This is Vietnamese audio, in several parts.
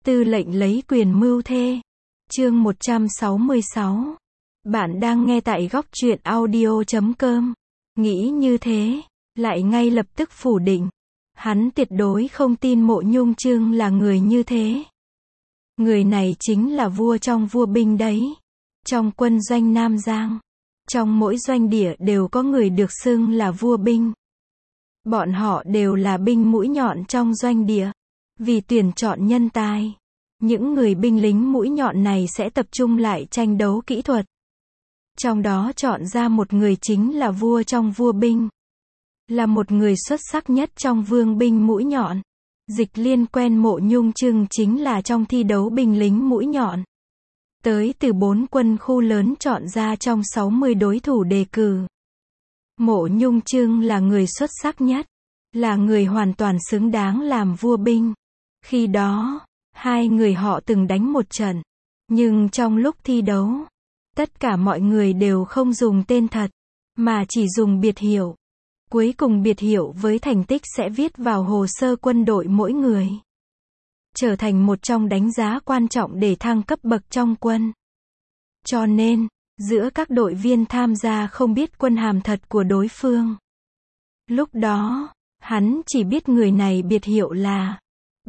Tư lệnh lấy quyền mưu thê. Chương 166. Bạn đang nghe tại góc truyện audio.com. Nghĩ như thế, lại ngay lập tức phủ định. Hắn tuyệt đối không tin Mộ Nhung Trương là người như thế. Người này chính là vua trong vua binh đấy. Trong quân doanh Nam Giang, trong mỗi doanh địa đều có người được xưng là vua binh. Bọn họ đều là binh mũi nhọn trong doanh địa. Vì tuyển chọn nhân tài, những người binh lính mũi nhọn này sẽ tập trung lại tranh đấu kỹ thuật. Trong đó chọn ra một người chính là vua trong vua binh. Là một người xuất sắc nhất trong vương binh mũi nhọn. Dịch Liên quen Mộ Nhung Trương chính là trong thi đấu binh lính mũi nhọn. Tới từ 4 quân khu lớn chọn ra trong 60 đối thủ đề cử. Mộ Nhung Trương là người xuất sắc nhất. Là người hoàn toàn xứng đáng làm vua binh. Khi đó, hai người họ từng đánh một trận. Nhưng trong lúc thi đấu, tất cả mọi người đều không dùng tên thật, mà chỉ dùng biệt hiệu. Cuối cùng biệt hiệu với thành tích sẽ viết vào hồ sơ quân đội mỗi người. Trở thành một trong đánh giá quan trọng để thăng cấp bậc trong quân. Cho nên, giữa các đội viên tham gia không biết quân hàm thật của đối phương. Lúc đó, hắn chỉ biết người này biệt hiệu là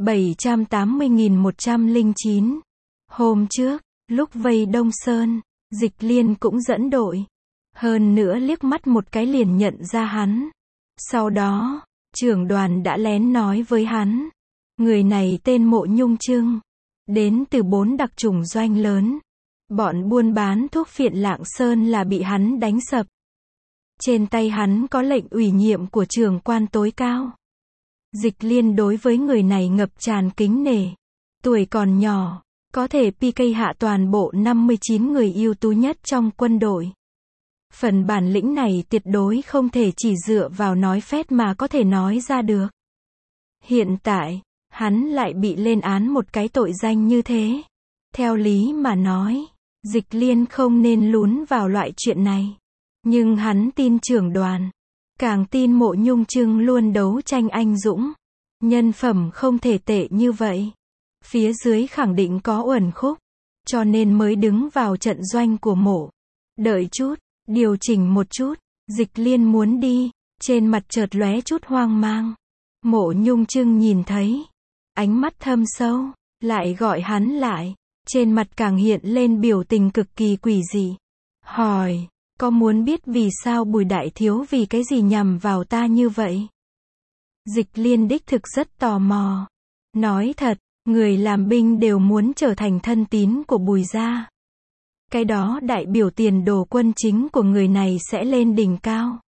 780.109. Hôm trước, lúc vây Đông Sơn, Dịch Liên cũng dẫn đội. Hơn nữa liếc mắt một cái liền nhận ra hắn. Sau đó, trưởng đoàn đã lén nói với hắn. Người này tên Mộ Nhung Trương. Đến từ 4 đặc chủng doanh lớn. Bọn buôn bán thuốc phiện Lạng Sơn là bị hắn đánh sập. Trên tay hắn có lệnh ủy nhiệm của trưởng quan tối cao. Dịch Liên đối với người này ngập tràn kính nể. Tuổi còn nhỏ, có thể PK hạ toàn bộ 59 người ưu tú nhất trong quân đội. Phần bản lĩnh này tuyệt đối không thể chỉ dựa vào nói phét mà có thể nói ra được. Hiện tại, hắn lại bị lên án một cái tội danh như thế. Theo lý mà nói, Dịch Liên không nên lún vào loại chuyện này. Nhưng hắn tin trưởng đoàn. Càng tin Mộ Nhung Trương luôn đấu tranh anh dũng. Nhân phẩm không thể tệ như vậy. Phía dưới khẳng định có uẩn khúc. Cho nên mới đứng vào trận doanh của Mộ. Đợi chút, điều chỉnh một chút. Dịch Liên muốn đi. Trên mặt chợt lóe chút hoang mang. Mộ Nhung Trương nhìn thấy. Ánh mắt thâm sâu. Lại gọi hắn lại. Trên mặt càng hiện lên biểu tình cực kỳ quỷ dị. Hỏi. Có muốn biết vì sao Bùi đại thiếu vì cái gì nhằm vào ta như vậy? Dịch Liên đích thực rất tò mò. Nói thật, người làm binh đều muốn trở thành thân tín của Bùi gia. Cái đó đại biểu tiền đồ quân chính của người này sẽ lên đỉnh cao.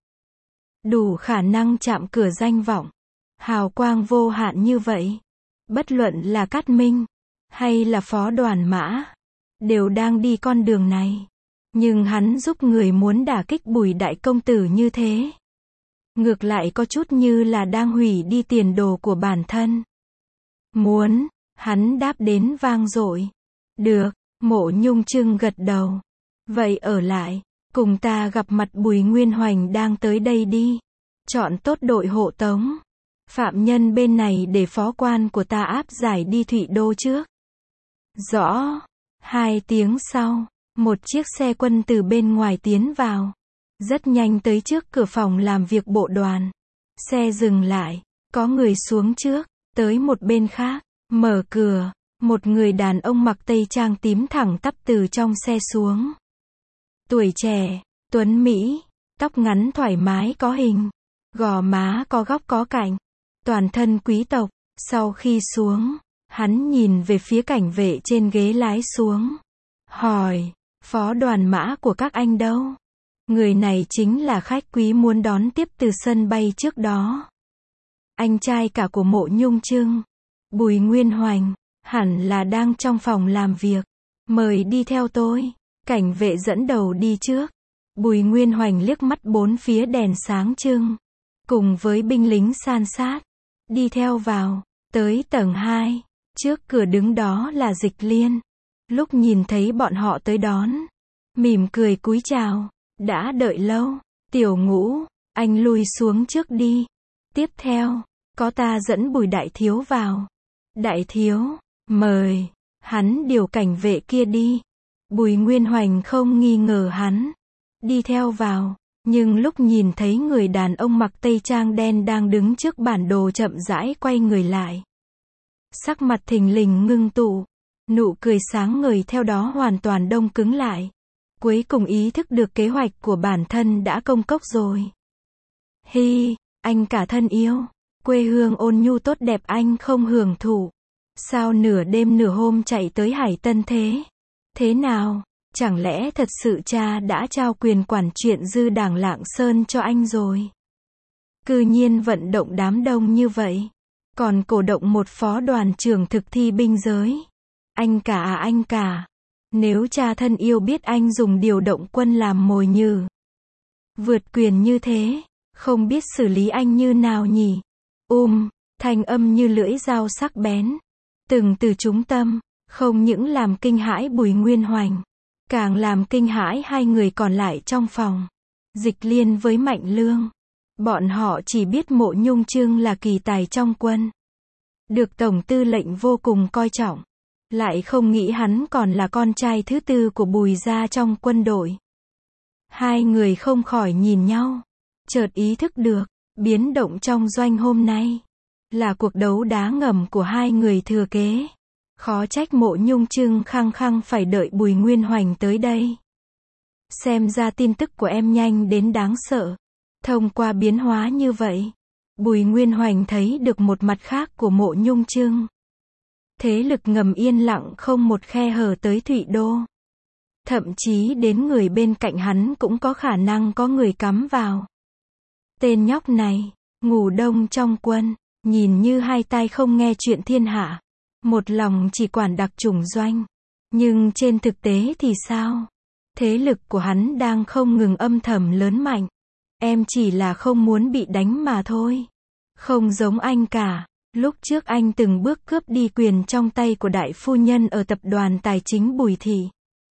Đủ khả năng chạm cửa danh vọng. Hào quang vô hạn như vậy. Bất luận là Cát Minh, hay là Phó Đoàn Mã, đều đang đi con đường này. Nhưng hắn giúp người muốn đả kích Bùi đại công tử như thế. Ngược lại có chút như là đang hủy đi tiền đồ của bản thân. Muốn, hắn đáp đến vang dội. Được, Mộ Nhung Trương gật đầu. Vậy ở lại, cùng ta gặp mặt Bùi Nguyên Hoành đang tới đây đi. Chọn tốt đội hộ tống. Phạm nhân bên này để phó quan của ta áp giải đi Thụy Đô trước. Rõ. 2 tiếng sau. Một chiếc xe quân từ bên ngoài tiến vào. Rất nhanh tới trước cửa phòng làm việc bộ đoàn. Xe dừng lại. Có người xuống trước. Tới một bên khác. Mở cửa. Một người đàn ông mặc tây trang tím thẳng tắp từ trong xe xuống. Tuổi trẻ. Tuấn Mỹ. Tóc ngắn thoải mái có hình. Gò má có góc có cạnh. Toàn thân quý tộc. Sau khi xuống, hắn nhìn về phía cảnh vệ trên ghế lái xuống. Hỏi. Phó Đoàn Mã của các anh đâu? Người này chính là khách quý muốn đón tiếp từ sân bay trước đó. Anh trai cả của Mộ Nhung Trương. Bùi Nguyên Hoành. Hẳn là đang trong phòng làm việc. Mời đi theo tôi. Cảnh vệ dẫn đầu đi trước. Bùi Nguyên Hoành liếc mắt bốn phía đèn sáng trưng. Cùng với binh lính san sát. Đi theo vào. Tới tầng 2. Trước cửa đứng đó là Dịch Liên. Lúc nhìn thấy bọn họ tới đón, mỉm cười cúi chào. Đã đợi lâu. Tiểu Ngũ, anh lui xuống trước đi. Tiếp theo, có ta dẫn Bùi đại thiếu vào. Đại thiếu, Mời. Hắn điều cảnh vệ kia đi. Bùi Nguyên Hoành không nghi ngờ hắn. Đi theo vào. Nhưng lúc nhìn thấy người đàn ông mặc tây trang đen đang đứng trước bản đồ chậm rãi quay người lại. Sắc mặt thình lình ngưng tụ. Nụ cười sáng ngời theo đó hoàn toàn đông cứng lại. Cuối cùng ý thức được kế hoạch của bản thân đã công cốc rồi. Hi, anh cả thân yêu. Quê hương ôn nhu tốt đẹp anh không hưởng thụ. Sao nửa đêm nửa hôm chạy tới Hải Tân thế? Thế nào? Chẳng lẽ thật sự cha đã trao quyền quản chuyện dư đảng Lạng Sơn cho anh rồi? Cư nhiên vận động đám đông như vậy. Còn cổ động một phó đoàn trưởng thực thi binh giới. Anh cả à anh cả. Nếu cha thân yêu biết anh dùng điều động quân làm mồi nhử. Vượt quyền như thế. Không biết xử lý anh như nào nhỉ? Thanh âm như lưỡi dao sắc bén. Từng từ trúng tâm. Không những làm kinh hãi Bùi Nguyên Hoành. Càng làm kinh hãi hai người còn lại trong phòng. Dịch Liên với Mạnh Lương. Bọn họ chỉ biết Mộ Nhung Trương là kỳ tài trong quân. Được Tổng Tư lệnh vô cùng coi trọng. Lại không nghĩ hắn còn là con trai thứ tư của Bùi gia trong quân đội. Hai người không khỏi nhìn nhau. Chợt ý thức được, biến động trong doanh hôm nay. Là cuộc đấu đá ngầm của hai người thừa kế. Khó trách Mộ Nhung Trương khăng khăng phải đợi Bùi Nguyên Hoành tới đây. Xem ra tin tức của em nhanh đến đáng sợ. Thông qua biến hóa như vậy, Bùi Nguyên Hoành thấy được một mặt khác của Mộ Nhung Trương. Thế lực ngầm yên lặng không một khe hở tới Thụy Đô. Thậm chí đến người bên cạnh hắn cũng có khả năng có người cắm vào. Tên nhóc này, ngủ đông trong quân, nhìn như hai tai không nghe chuyện thiên hạ. Một lòng chỉ quản đặc chủng doanh. Nhưng trên thực tế thì sao? Thế lực của hắn đang không ngừng âm thầm lớn mạnh. Em chỉ là không muốn bị đánh mà thôi. Không giống anh cả. Lúc trước anh từng bước cướp đi quyền trong tay của đại phu nhân ở tập đoàn tài chính Bùi Thị.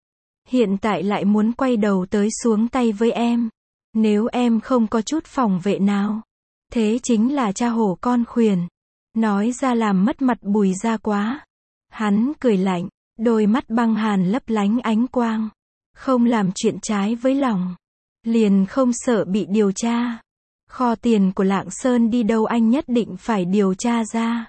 Hiện tại lại muốn quay đầu tới xuống tay với em. Nếu em không có chút phòng vệ nào. Thế chính là cha hổ con khuyển. Nói ra làm mất mặt Bùi gia quá. Hắn cười lạnh, đôi mắt băng hàn lấp lánh ánh quang. Không làm chuyện trái với lòng. Liền không sợ bị điều tra. Kho tiền của Lạng Sơn đi đâu anh nhất định phải điều tra ra.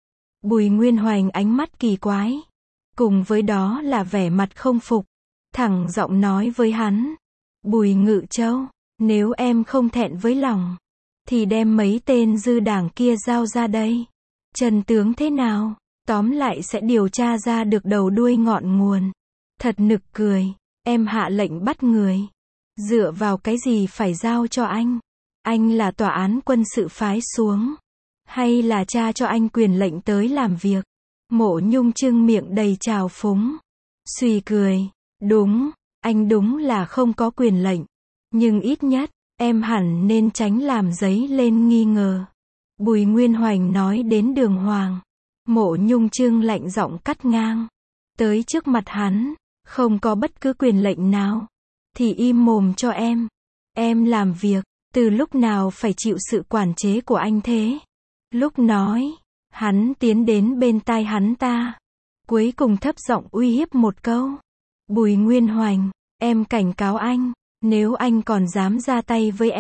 Bùi Nguyên Hoành ánh mắt kỳ quái. Cùng với đó là vẻ mặt không phục. Thẳng giọng nói với hắn. Bùi Ngự Châu, nếu em không thẹn với lòng. Thì đem mấy tên dư đảng kia giao ra đây. Trần tướng thế nào? Tóm lại sẽ điều tra ra được đầu đuôi ngọn nguồn. Thật nực cười. Em hạ lệnh bắt người. Dựa vào cái gì phải giao cho anh? Anh là tòa án quân sự phái xuống. Hay là cha cho anh quyền lệnh tới làm việc? Mộ Nhung Trương miệng đầy trào phúng. Suy cười. Đúng, anh đúng là không có quyền lệnh. Nhưng ít nhất, em hẳn nên tránh làm dấy lên nghi ngờ. Bùi Nguyên Hoành nói đến đường hoàng. Mộ Nhung Trương lạnh giọng cắt ngang. Tới trước mặt hắn, không có bất cứ quyền lệnh nào. Thì im mồm cho em. Em làm việc, từ lúc nào phải chịu sự quản chế của anh thế? Lúc nói, hắn tiến đến bên tai hắn ta. Cuối cùng thấp giọng uy hiếp một câu. Bùi Nguyên Hoành, em cảnh cáo anh, nếu anh còn dám ra tay với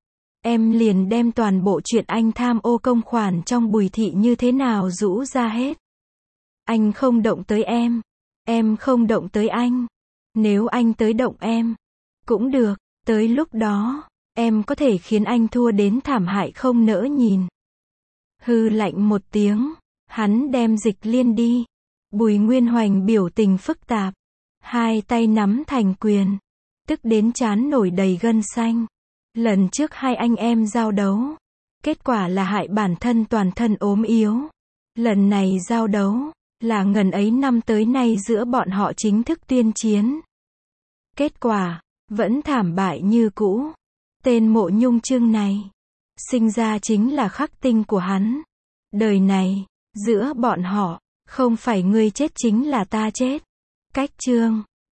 em liền đem toàn bộ chuyện anh tham ô công khoản trong Bùi Thị như thế nào rũ ra hết. Anh không động tới em không động tới anh. Nếu anh tới động em, cũng được, tới lúc đó, em có thể khiến anh thua đến thảm hại không nỡ nhìn. Hư lạnh một tiếng, hắn đem Dịch Liên đi. Bùi Nguyên Hoành biểu tình phức tạp, hai tay nắm thành quyền, tức đến trán nổi đầy gân xanh. Lần trước hai anh em giao đấu, kết quả là hại bản thân toàn thân ốm yếu. Lần này giao đấu, là ngần ấy năm tới nay giữa bọn họ chính thức tuyên chiến. Kết quả, vẫn thảm bại như cũ. Tên Mộ Nhung Trương này, sinh ra chính là khắc tinh của hắn. Đời này, giữa bọn họ, không phải ngươi chết chính là ta chết. Cách chương